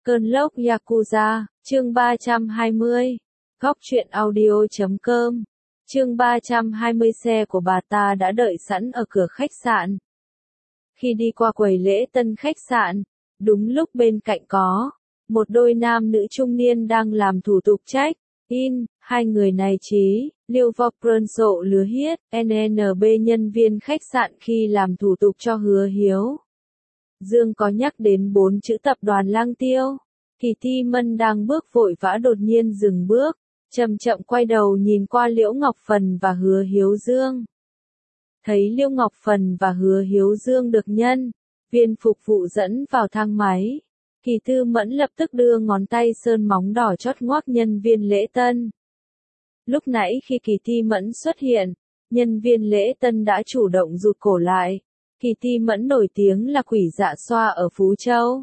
Cơn lốc Yakuza, chương 320. Góc truyện audio.com. Chương 320. Xe của bà ta đã đợi sẵn ở cửa khách sạn. Khi đi qua quầy lễ tân khách sạn, đúng lúc bên cạnh có một đôi nam nữ trung niên đang làm thủ tục check-in. Hai người này chí Liêu Vopron Sộ Lứa Hiết, NNB nhân viên khách sạn khi làm thủ tục cho Hứa Hiếu Dương có nhắc đến 4 chữ tập đoàn Lang Tiêu. Kỳ Thi Mân đang bước vội vã đột nhiên dừng bước, chậm chậm quay đầu nhìn qua Liễu Ngọc Phần và Hứa Hiếu Dương. Thấy Liễu Ngọc Phần và Hứa Hiếu Dương được nhân viên phục vụ dẫn vào thang máy, Kỳ Thư Mẫn lập tức đưa ngón tay sơn móng đỏ chót ngoác nhân viên lễ tân. Lúc nãy khi Kỳ Thi Mẫn xuất hiện, nhân viên lễ tân đã chủ động rụt cổ lại. Kỳ Thi Mẫn nổi tiếng là quỷ dạ xoa ở Phú Châu.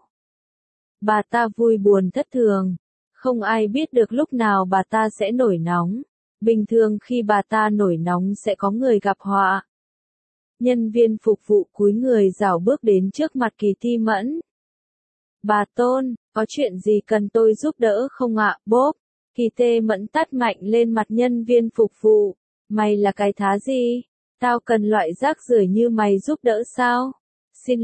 Bà ta vui buồn thất thường, không ai biết được lúc nào bà ta sẽ nổi nóng. Bình thường khi bà ta nổi nóng sẽ có người gặp họa. Nhân viên phục vụ cúi người rảo bước đến trước mặt Kỳ Thi Mẫn. Bà Tôn, có chuyện gì cần tôi giúp đỡ không ạ? Bốp. Kỳ Tê Mẫn tát mạnh lên mặt nhân viên phục vụ. Mày là cái thá gì? Tao cần loại rác rưởi như mày giúp đỡ sao? Xin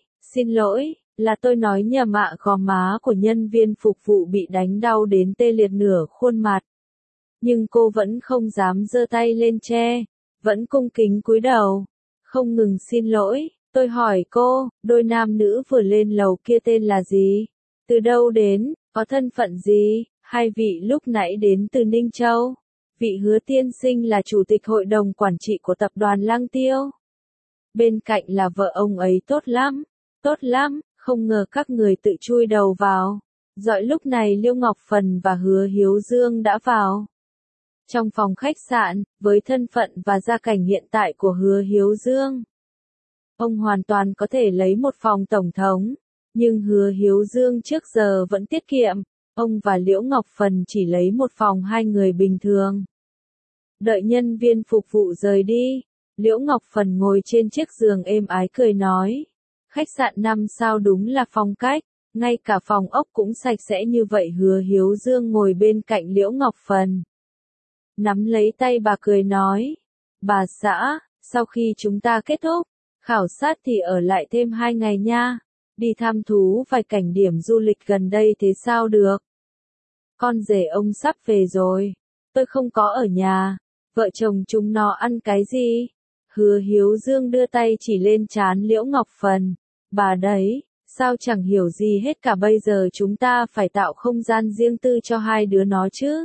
lỗi, là tôi nói nhầm ạ. Gò má của nhân viên phục vụ bị đánh đau đến tê liệt nửa khuôn mặt. Nhưng cô vẫn không dám giơ tay lên che, vẫn cung kính cúi đầu. Không ngừng xin lỗi, tôi hỏi cô, đôi nam nữ vừa lên lầu kia tên là gì? Từ đâu đến, có thân phận gì? Hai vị lúc nãy đến từ Ninh Châu. Vị Hứa tiên sinh là chủ tịch hội đồng quản trị của tập đoàn Lang Tiêu. Bên cạnh là vợ ông ấy tốt lắm, không ngờ các người tự chui đầu vào. Dọi lúc này Liêu Ngọc Phần và Hứa Hiếu Dương đã vào trong phòng khách sạn, với thân phận và gia cảnh hiện tại của Hứa Hiếu Dương. Ông hoàn toàn có thể lấy một phòng tổng thống, nhưng Hứa Hiếu Dương trước giờ vẫn tiết kiệm, ông và Liễu Ngọc Phần chỉ lấy một phòng hai người bình thường. Đợi nhân viên phục vụ rời đi, Liễu Ngọc Phần ngồi trên chiếc giường êm ái cười nói. Khách sạn 5 sao đúng là phong cách, ngay cả phòng ốc cũng sạch sẽ như vậy. Hứa Hiếu Dương ngồi bên cạnh Liễu Ngọc Phần, nắm lấy tay bà cười nói. Bà xã, sau khi chúng ta kết thúc khảo sát thì ở lại thêm 2 ngày nha, đi thăm thú vài cảnh điểm du lịch gần đây thế sao được? Con rể ông sắp về rồi, tôi không có ở nhà, vợ chồng chúng nó ăn cái gì? Hứa Hiếu Dương đưa tay chỉ lên trán Liễu Ngọc Phần. Bà đấy, sao chẳng hiểu gì hết cả, bây giờ chúng ta phải tạo không gian riêng tư cho hai đứa nó chứ?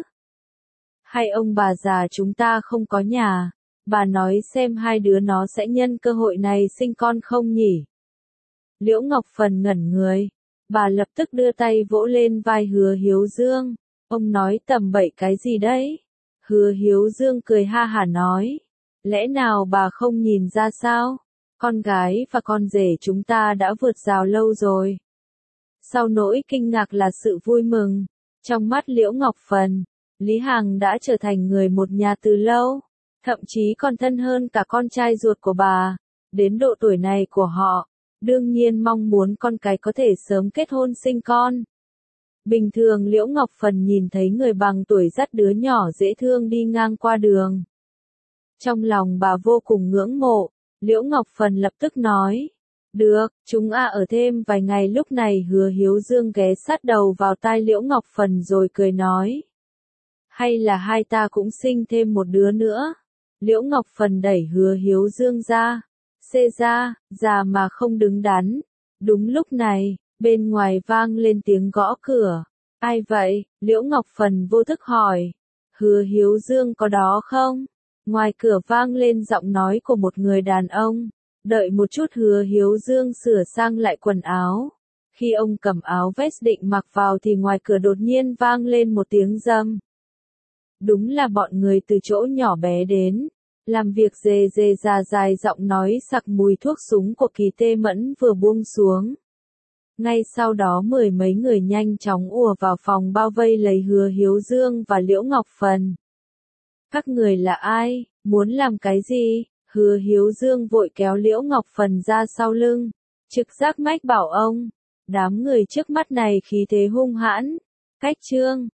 Hay ông bà già chúng ta không có nhà, bà nói xem hai đứa nó sẽ nhân cơ hội này sinh con không nhỉ? Liễu Ngọc Phần ngẩn người, bà lập tức đưa tay vỗ lên vai Hứa Hiếu Dương. Ông nói tầm bậy cái gì đấy? Hứa Hiếu Dương cười ha hả nói. Lẽ nào bà không nhìn ra sao? Con gái và con rể chúng ta đã vượt rào lâu rồi. Sau nỗi kinh ngạc là sự vui mừng. Trong mắt Liễu Ngọc Phần, Lý Hằng đã trở thành người một nhà từ lâu. Thậm chí còn thân hơn cả con trai ruột của bà. Đến độ tuổi này của họ, đương nhiên mong muốn con cái có thể sớm kết hôn sinh con. Bình thường Liễu Ngọc Phần nhìn thấy người bằng tuổi dắt đứa nhỏ dễ thương đi ngang qua đường, trong lòng bà vô cùng ngưỡng mộ. Liễu Ngọc Phần lập tức nói. Được, chúng ở thêm vài ngày. Lúc này Hứa Hiếu Dương ghé sát đầu vào tai Liễu Ngọc Phần rồi cười nói. Hay là hai ta cũng sinh thêm một đứa nữa? Liễu Ngọc Phần đẩy Hứa Hiếu Dương ra. Xê ra, già mà không đứng đắn. Đúng lúc này, bên ngoài vang lên tiếng gõ cửa. Ai vậy? Liễu Ngọc Phần vô thức hỏi. Hứa Hiếu Dương có đó không? Ngoài cửa vang lên giọng nói của một người đàn ông. Đợi một chút. Hứa Hiếu Dương sửa sang lại quần áo. Khi ông cầm áo vest định mặc vào thì ngoài cửa đột nhiên vang lên một tiếng rầm. Đúng là bọn người từ chỗ nhỏ bé đến. Làm việc dề dề già dài, giọng nói sặc mùi thuốc súng của Kỳ Tê Mẫn vừa buông xuống. Ngay sau đó mười mấy người nhanh chóng ùa vào phòng bao vây lấy Hứa Hiếu Dương và Liễu Ngọc Phần. Các người là ai? Muốn làm cái gì? Hứa Hiếu Dương vội kéo Liễu Ngọc Phần ra sau lưng. Trực giác mách bảo ông. Đám người trước mắt này khí thế hung hãn. Cách chương